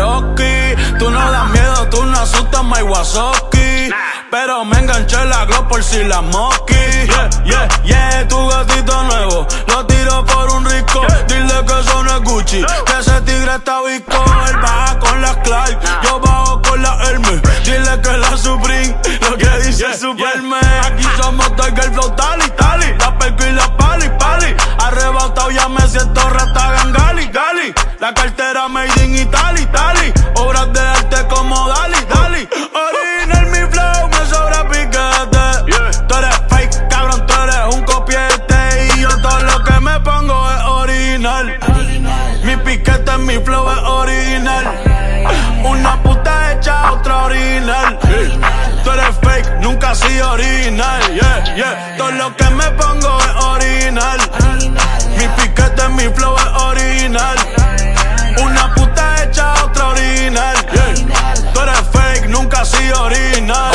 Cherokee. Tú no das miedo, tú no asustas, my Wazowski. Pero me enganché la Glock por si la mosqui. Yeah, tu gatito nuevo lo tiro por un risco. Dile que eso no es Gucci, que ese tigre está visco. Él baja con las Clark, yo bajo con la Hermes. Dile que la Supreme, lo que dice Superman. Aquí somos Tiger Flow, Tali, la perco y la pali. Arrebatado ya me siento rata gali. La cartera made in Italy. Obras de arte como Dali. Original mi flow, me sobra piquete. Tú eres fake, cabrón, tú eres un copiete. Y yo todo lo que me pongo es original. Mi piquete, mi flow es original. Una puta hecha, otra original. Tú eres fake, nunca has sido original. Todo lo que me pongo es original. Mi piquete, mi flow es original. Una puta hecha, otra original. Tú eres fake, nunca has sido original.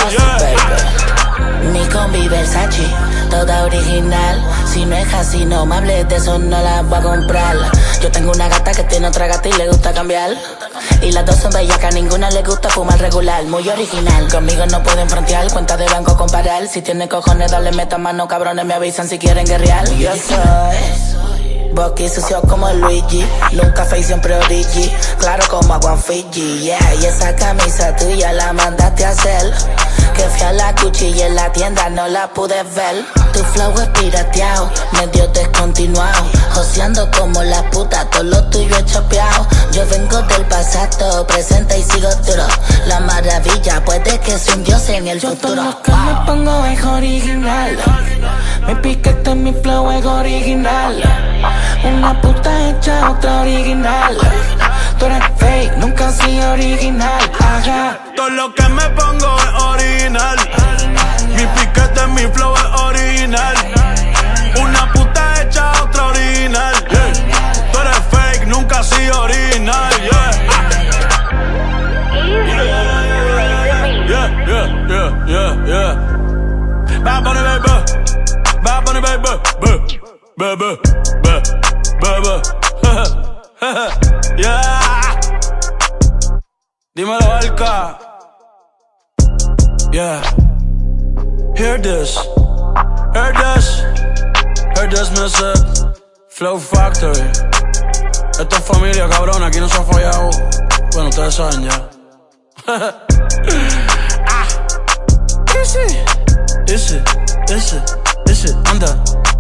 Mi combi Versace, toda original. Si no es así, no me hables de eso, no la voy a comprar. Yo tengo una gata que tiene otra gata y le gusta cambiar. Y las dos son bellacas, ninguna le gusta fumar regular. Muy original, conmigo no pueden frontear. Cuenta de banco comparar. Si tienen cojones, dale meta mano, cabrones, me avisan si quieren guerrear. Yo soy Bucky sucio como Luigi, nunca fake, siempre origi. Claro como agua en Fiji, yeah. Y esa camisa tuya la mandaste a hacer. Que fui a la cuchilla en la tienda, no la pude ver. Tu flow es pirateado, medio descontinuado. Joseando como la puta, todo lo tuyo es chopeado. Yo vengo del pasado, presente y sigo duro. La maravilla puede que sea un dios en el futuro. Todo lo que me pongo es original. Mi piquete, mi flow es original. Una puta hecha, otra original. Tú eres fake, nunca has sido original. Ajá. Todo lo que me pongo es original. Mi piquete, mi flow es original. Una puta hecha, otra original. Tú eres fake, nunca has sido original. Bad Bunny, baby. Yeah. Dímelo, Alka. Yeah. Hear this music. Flow Factory. Esto es familia, cabrón, aquí no se ha fallado. Bueno, ustedes saben ya. Easy, anda.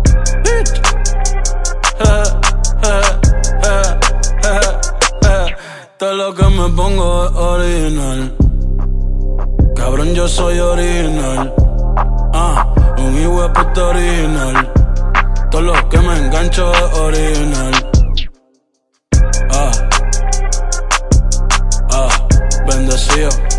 Todo lo que me pongo es original. Cabrón, yo soy original. Un hijo de puta original. Todo lo que me engancho es original. Bendecido.